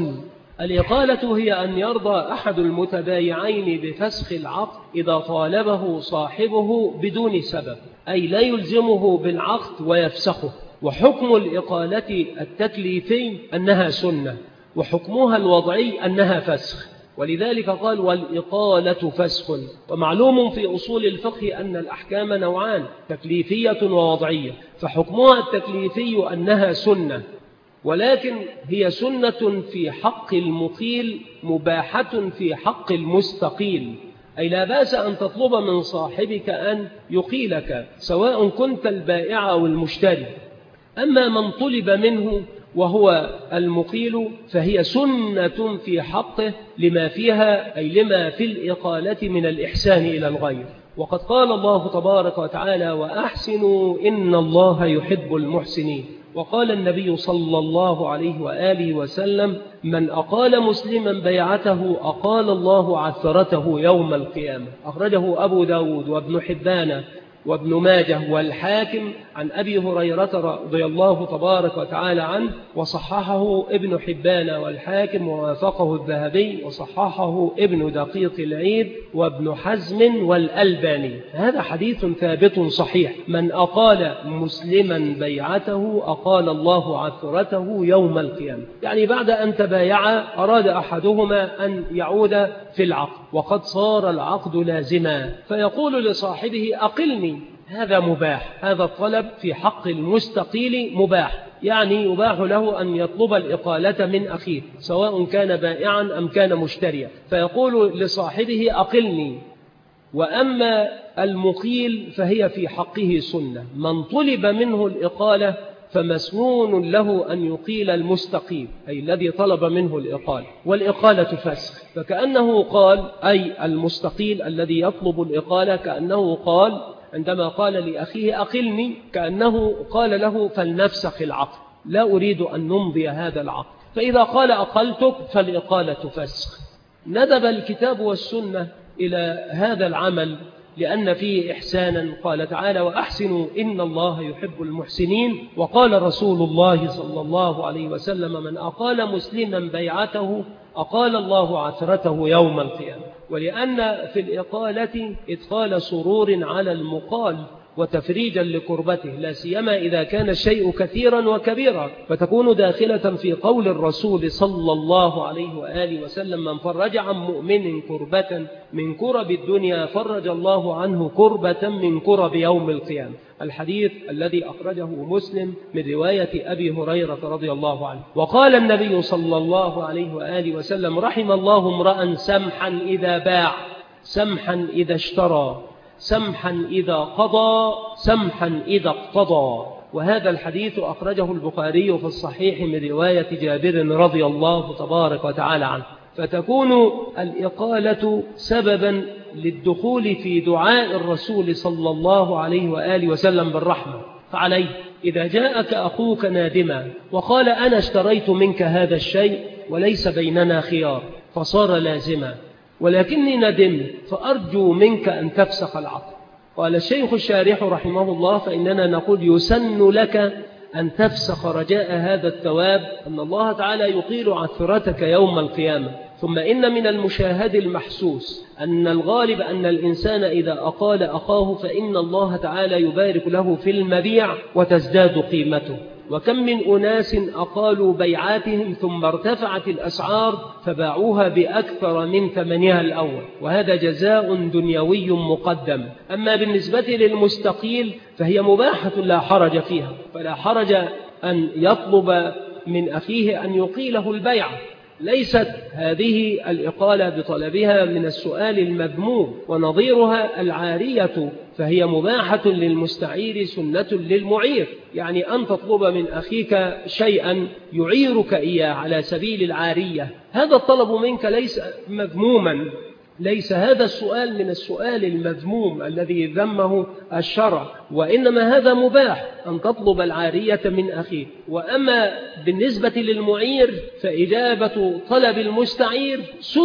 الإقالة هي أن يرضى أحد المتبايعين بفسخ العقد إذا طالبه صاحبه بدون سبب، أي لا يلزمه بالعقد ويفسخه. وحكم الإقالة التكليفي أنها سنة، وحكمها الوضعي أنها فسخ، ولذلك قال والإقالة فسخ. ومعلوم في أصول الفقه أن الأحكام نوعان: تكليفية ووضعية، فحكمها التكليفي أنها سنة، ولكن هي سنة في حق المقيل مباحة في حق المستقيل، أي لا بأس أن تطلب من صاحبك أن يقيلك سواء كنت البائع أو المشتري. أما من طلب منه وهو المقيل فهي سنة في حقه لما فيها، أي لما في الإقالة من الإحسان إلى الغير. وقد قال الله تبارك وتعالى: وأحسنوا إن الله يحب المحسنين. وقال النبي صلى الله عليه وآله وسلم: من أقال مسلما بيعته أقال الله عثرته يوم القيامة. أخرجه أبو داود وابن حبان وابن ماجه والحاكم عن أبي هريرة رضي الله تبارك وتعالى عنه، وصححه ابن حبان والحاكم ووافقه الذهبي، وصححه ابن دقيق العيد وابن حزم والألباني. هذا حديث ثابت صحيح: من أقال مسلما بيعته أقال الله عثرته يوم القيامة، يعني بعد أن تبايعا أراد أحدهما أن يعود في العقد وقد صار العقد لازما، فيقول لصاحبه أقلني، هذا مباح، هذا الطلب في حق المستقيل مباح، يعني يباح له أن يطلب الإقالة من أخيه سواء كان بائعا أم كان مشتريا، فيقول لصاحبه أقلني. وأما المقيل فهي في حقه سنة، من طلب منه الإقالة فمسنون له أن يقيل المستقيل، أي الذي طلب منه الإقالة، والإقالة فسخ. فكأنه قال، أي المستقيل الذي يطلب الإقالة كأنه قال: عندما قال لأخيه أقلني كأنه قال له فلنفسخ العقد، لا أريد أن نمضي هذا العقد، فإذا قال أقلتك فالإقالة فسخ. ندب الكتاب والسنة إلى هذا العمل لأن فيه إحسانا. قال تعالى وأحسنوا إن الله يحب المحسنين. وقال رسول الله صلى الله عليه وسلم من أقال مسلما بيعته أقال الله عثرته يوم القيامة. ولأن في الإقالة إدخال سرور على المقال وتفريجا لكربته، لا سيما إذا كان الشيء كثيرا وكبيرا، فتكون داخلة في قول الرسول صلى الله عليه وآله وسلم من فرج عن مؤمن كربة من كرب الدنيا فرج الله عنه كربة من كرب يوم القيامة. الحديث الذي أخرجه مسلم من رواية أبي هريرة رضي الله عنه. وقال النبي صلى الله عليه وآله وسلم رحم الله امرأ سمحا إذا باع، سمحا إذا اشترى، سمحا إذا قضى، سمحا إذا اقتضى. وهذا الحديث أخرجه البخاري في الصحيح من رواية جابر رضي الله تبارك وتعالى عنه. فتكون الإقالة سببا للدخول في دعاء الرسول صلى الله عليه وآله وسلم بالرحمة. فعليه إذا جاءك أخوك نادما وقال أنا اشتريت منك هذا الشيء وليس بيننا خيار فصار لازما، ولكني ندمت فأرجو منك أن تفسخ العقد. قال الشيخ الشارح رحمه الله فإننا نقول يسن لك أن تفسخ رجاء هذا الثواب أن الله تعالى يقيل عثرتك يوم القيامة. ثم إن من المشاهد المحسوس أن الغالب أن الإنسان إذا أقال أخاه فإن الله تعالى يبارك له في المبيع وتزداد قيمته. وكم من أناس أقالوا بيعاتهم ثم ارتفعت الأسعار فباعوها بأكثر من ثمنها الأول، وهذا جزاء دنيوي مقدم. أما بالنسبة للمستقيل فهي مباحة لا حرج فيها، فلا حرج أن يطلب من أخيه أن يقيله البيع. ليست هذه الإقالة بطلبها من السؤال المذموم، ونظيرها العارية فهي مباحة للمستعير سنة للمعير، يعني أن تطلب من أخيك شيئا يعيرك إياه على سبيل العارية، هذا الطلب منك ليس مذموما، ليس هذا السؤال من السؤال المذموم الذي ذمه الشرع، وإنما هذا مباح أن تطلب العارية من أخيك. وأما بالنسبة للمعير فإجابة طلب المستعير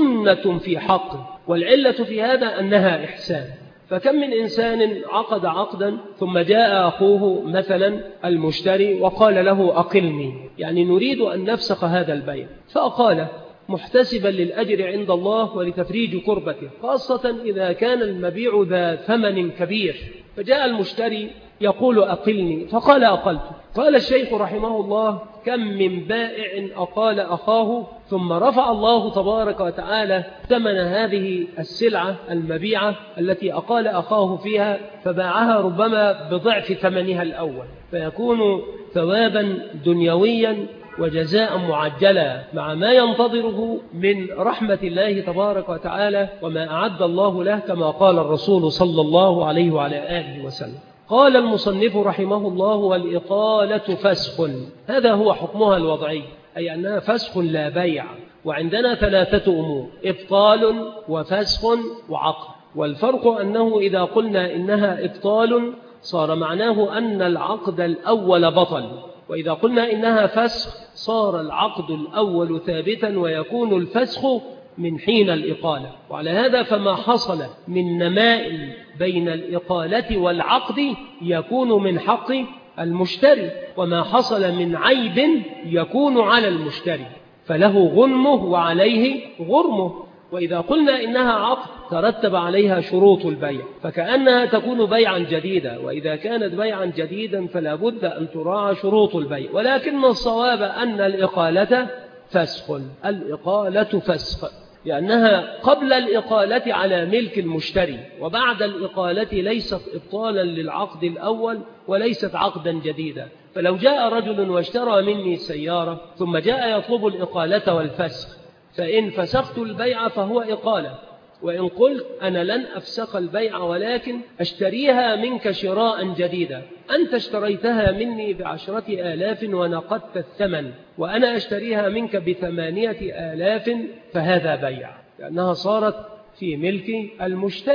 سنة في حقه، والعلة في هذا أنها إحسان. فكم من إنسان عقد عقدا ثم جاء أخوه مثلا المشتري وقال له أقلني، يعني نريد أن نفسخ هذا البيع، فأقال محتسبا للأجر عند الله ولتفريج كربته، خاصة إذا كان المبيع ذا ثمن كبير. فجاء المشتري يقول أقلني فقال أقلت. قال الشيخ رحمه الله كم من بائع أقال أخاه ثم رفع الله تبارك وتعالى ثمن هذه السلعة المبيعة التي أقال أخاه فيها فباعها ربما بضعف ثمنها الأول، فيكون ثوابا دنيويا وجزاء معجلا مع ما ينتظره من رحمة الله تبارك وتعالى وما أعد الله له، كما قال الرسول صلى الله عليه وعلى آله وسلم. قال المصنف رحمه الله والإقالة فسخ، هذا هو حكمها الوضعي، أي أنها فسخ لا بيع. وعندنا ثلاثة أمور: إبطال وفسخ وعقد. والفرق أنه إذا قلنا إنها إبطال صار معناه أن العقد الأول بطل، وإذا قلنا إنها فسخ صار العقد الأول ثابتا ويكون الفسخ من حين الإقالة. وعلى هذا فما حصل من نماء بين الإقالة والعقد يكون من حق المشتري، وما حصل من عيب يكون على المشتري، فله غنمه وعليه غرمه. وإذا قلنا إنها عقد ترتب عليها شروط البيع، فكأنها تكون بيعا جديدا، وإذا كانت بيعا جديدا فلا بد أن تراعى شروط البيع. ولكن الصواب أن الإقالة فسخ، الإقالة فسخ، لأنها قبل الإقالة على ملك المشتري، وبعد الإقالة ليست إبطالا للعقد الأول وليست عقدا جديدا. فلو جاء رجل واشترى مني سيارة ثم جاء يطلب الإقالة والفسخ، فإن فسخت البيع فهو إقالة، وإن قلت أنا لن أفسخ البيع ولكن أشتريها منك شراء جديدا، أنت اشتريتها مني ب10,000 ونقدت الثمن وأنا أشتريها منك ب8,000، فهذا بيع، لأنها صارت في ملك المشتري.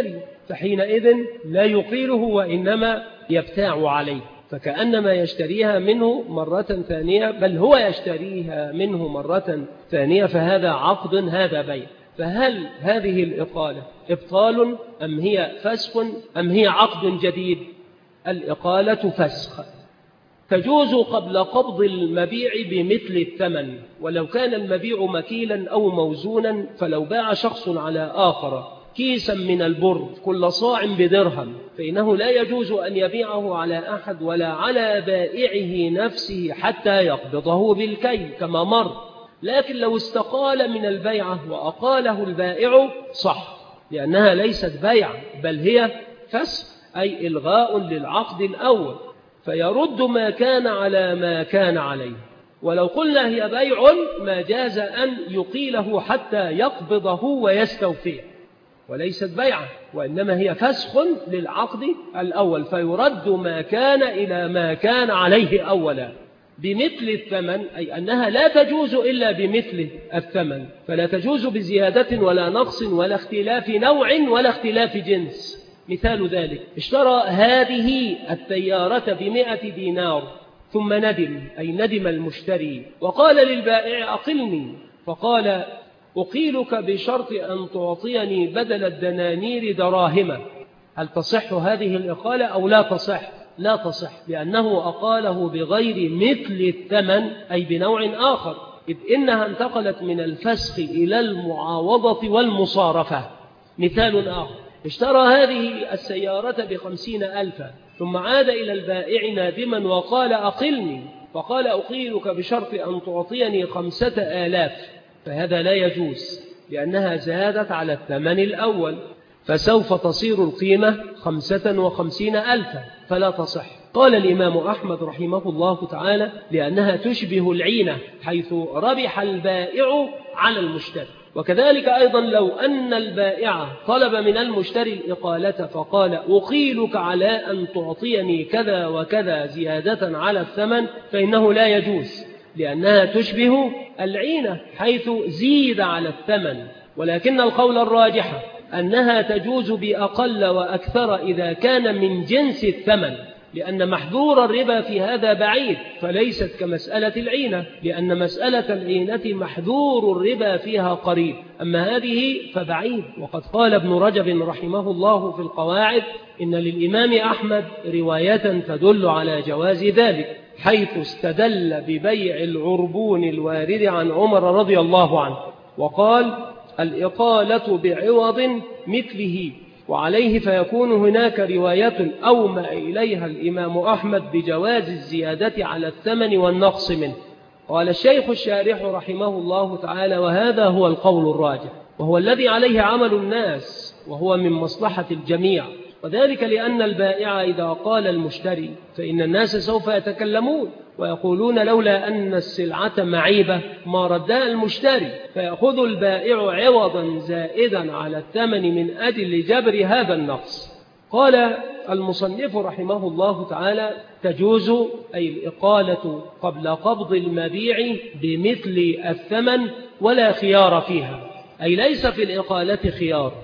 فحينئذ لا يقيله وإنما يبتاع عليه، فكأنما يشتريها منه مرة ثانية، بل هو يشتريها منه مرة ثانية، فهذا عقد هذا بيع. فهل هذه الإقالة إبطال أم هي فسخ أم هي عقد جديد؟ الإقالة فسخ، تجوز قبل قبض المبيع بمثل الثمن، ولو كان المبيع مكيلا أو موزونا، فلو باع شخص على آخر كيسا من البر كل صاع بدرهم، فإنه لا يجوز أن يبيعه على أحد ولا على بائعه نفسه حتى يقبضه بالكيل كما مر. لكن لو استقال من البيعة وأقاله البائع صح، لأنها ليست بيع بل هي فسخ، أي إلغاء للعقد الأول، فيرد ما كان على ما كان عليه. ولو قلنا هي بيع ما جاز أن يقيله حتى يقبضه ويستوفيه، وليست بيعة وإنما هي فسخ للعقد الأول، فيرد ما كان إلى ما كان عليه أولا بمثل الثمن، أي أنها لا تجوز إلا بمثل الثمن، فلا تجوز بزيادة ولا نقص ولا اختلاف نوع ولا اختلاف جنس. مثال ذلك: اشترى هذه التيارة ب100 دينار ثم ندم، أي ندم المشتري، وقال للبائع أقلني، فقال أقيلك بشرط أن تعطيني بدل الدنانير دراهم. هل تصح هذه الإقالة أو لا تصح؟ لا تصح، لأنه أقاله بغير مثل الثمن، أي بنوع آخر، إذ إنها انتقلت من الفسخ إلى المعاوضة والمصارفة. مثال آخر: اشترى هذه السيارة ب50,000 ثم عاد إلى البائع نادما وقال أقلني، فقال أقيلك بشرط أن تعطيني 5,000، فهذا لا يجوز لأنها زادت على الثمن الأول، فسوف تصير القيمة 55,000 فلا تصح. قال الإمام أحمد رحمه الله تعالى: لأنها تشبه العينة حيث ربح البائع على المشتري. وكذلك أيضا لو أن البائع طلب من المشتري الإقالة فقال أقيلك على أن تعطيني كذا وكذا زيادة على الثمن، فإنه لا يجوز لأنها تشبه العينة حيث زيد على الثمن. ولكن القول الراجح أنها تجوز بأقل وأكثر إذا كان من جنس الثمن، لأن محذور الربا في هذا بعيد، فليست كمسألة العينة، لأن مسألة العينة محذور الربا فيها قريب، أما هذه فبعيد. وقد قال ابن رجب رحمه الله في القواعد: إن للإمام أحمد رواية تدل على جواز ذلك، حيث استدل ببيع العربون الوارد عن عمر رضي الله عنه، وقال: الإقالة بعوض مثله، وعليه فيكون هناك رواية أومأ إليها الإمام أحمد بجواز الزيادة على الثمن والنقص منه. قال الشيخ الشارح رحمه الله تعالى: وهذا هو القول الراجح، وهو الذي عليه عمل الناس، وهو من مصلحة الجميع، وذلك لأن البائع إذا قال المشتري فإن الناس سوف يتكلمون ويقولون لولا أن السلعة معيبة ما ردها المشتري، فيأخذ البائع عوضا زائدا على الثمن من أجل جبر هذا النقص. قال المصنف رحمه الله تعالى: تجوز أي الإقالة قبل قبض المبيع بمثل الثمن ولا خيار فيها، أي ليس في الإقالة خيار،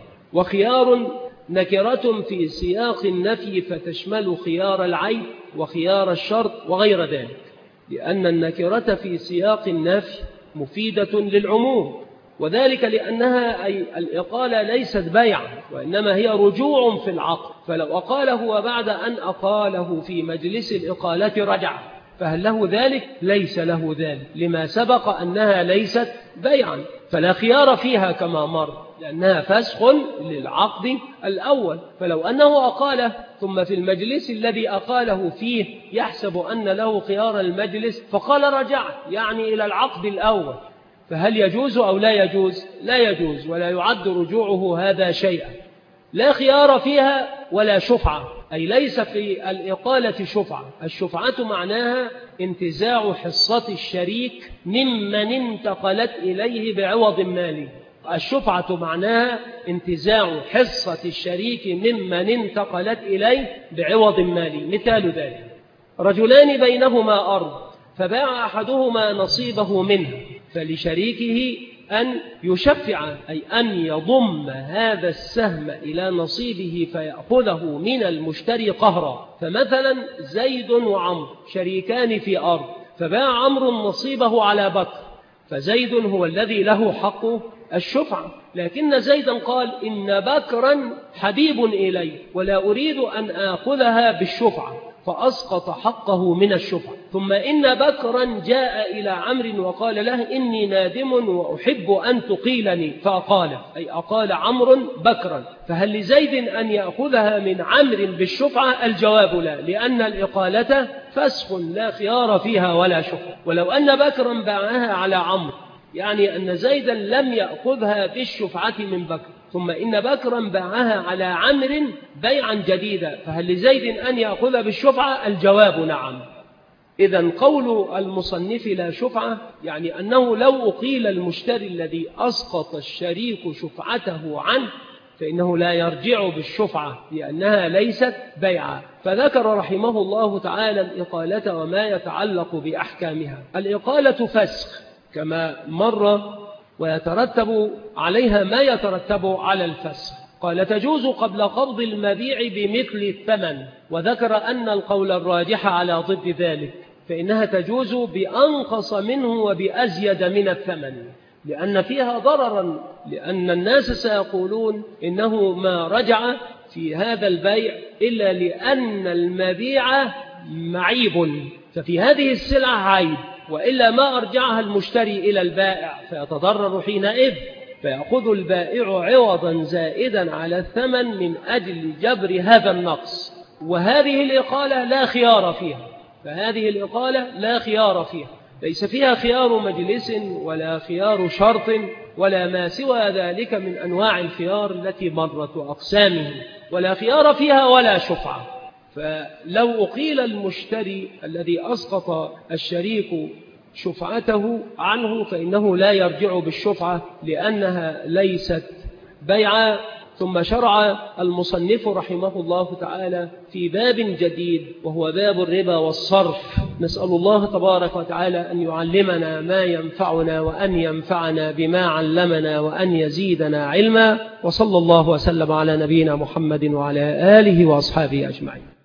وخيار نكرة في سياق النفي فتشمل خيار العيب وخيار الشرط وغير ذلك، لأن النكرة في سياق النفي مفيدة للعموم، وذلك لأنها أي الإقالة ليست بيع وإنما هي رجوع في العقد، فلو أقاله وبعد أن أقاله في مجلس الإقالة رجع، فهل له ذلك؟ ليس له ذلك، لما سبق أنها ليست بيعا، فلا خيار فيها كما مر، لأنها فسخ للعقد الأول. فلو أنه أقاله ثم في المجلس الذي أقاله فيه يحسب أن له خيار المجلس فقال رجع، يعني إلى العقد الأول، فهل يجوز أو لا يجوز؟ لا يجوز، ولا يعد رجوعه هذا شيئا، لا خيار فيها ولا شفعة، أي ليس في الإقالة شفعة. الشفعة معناها انتزاع حصة الشريك ممن انتقلت إليه بعوض مالي، الشفعة معناها انتزاع حصة الشريك ممن انتقلت إليه بعوض مالي. مثال ذلك: رجلان بينهما أرض، فباع أحدهما نصيبه منها، فلشريكه أن يشفع، أي أن يضم هذا السهم إلى نصيبه فيأخذه من المشتري قهرا. فمثلا زيد وعمرو شريكان في أرض، فباع عمرو نصيبه على بكر، فزيد هو الذي له حق الشفعة، لكن زيدا قال إن بكرا حبيب إلي ولا أريد أن آخذها بالشفعة، فأسقط حقه من الشفعة. ثم إن بكرا جاء إلى عمرو وقال له إني نادم وأحب أن تقيلني، فأقال، أي أقال عمرو بكرا، فهل لزيد أن يأخذها من عمرو بالشفعة؟ الجواب لا، لأن الإقالة فسخ لا خيار فيها ولا شفعة. ولو أن بكرا باعها على عمرو، يعني أن زيدا لم يأخذها بالشفعة من بكر، ثم إن بكرا باعها على عمرو بيعا جديدا، فهل لزيد أن يأخذ بالشفعة؟ الجواب نعم. إذن قول المصنف لا شفعة يعني أنه لو أقيل المشتري الذي أسقط الشريك شفعته عنه فإنه لا يرجع بالشفعة لأنها ليست بيعا. فذكر رحمه الله تعالى الإقالة وما يتعلق بأحكامها. الإقالة فسخ كما مر، ويترتب عليها ما يترتب على الفسخ. قال تجوز قبل قبض المبيع بمثل الثمن، وذكر أن القول الراجح على ضد ذلك، فإنها تجوز بأنقص منه وبأزيد من الثمن، لأن فيها ضررا، لأن الناس سيقولون إنه ما رجع في هذا البيع إلا لأن المبيع معيب، ففي هذه السلعة عيب، وإلا ما أرجعها المشتري إلى البائع فيتضرر حينئذ، فيأخذ البائع عوضا زائدا على الثمن من أجل جبر هذا النقص. وهذه الإقالة لا خيار فيها، فهذه الإقالة لا خيار فيها، ليس فيها خيار مجلس ولا خيار شرط ولا ما سوى ذلك من أنواع الخيار التي مرت وأقسامه، ولا خيار فيها ولا شفعة. فلو أقيل المشتري الذي أسقط الشريك شفعته عنه فإنه لا يرجع بالشفعة لأنها ليست بيعا. ثم شرع المصنف رحمه الله تعالى في باب جديد وهو باب الربا والصرف. نسأل الله تبارك وتعالى أن يعلمنا ما ينفعنا وأن ينفعنا بما علمنا وأن يزيدنا علما، وصلى الله وسلم على نبينا محمد وعلى آله وأصحابه أجمعين.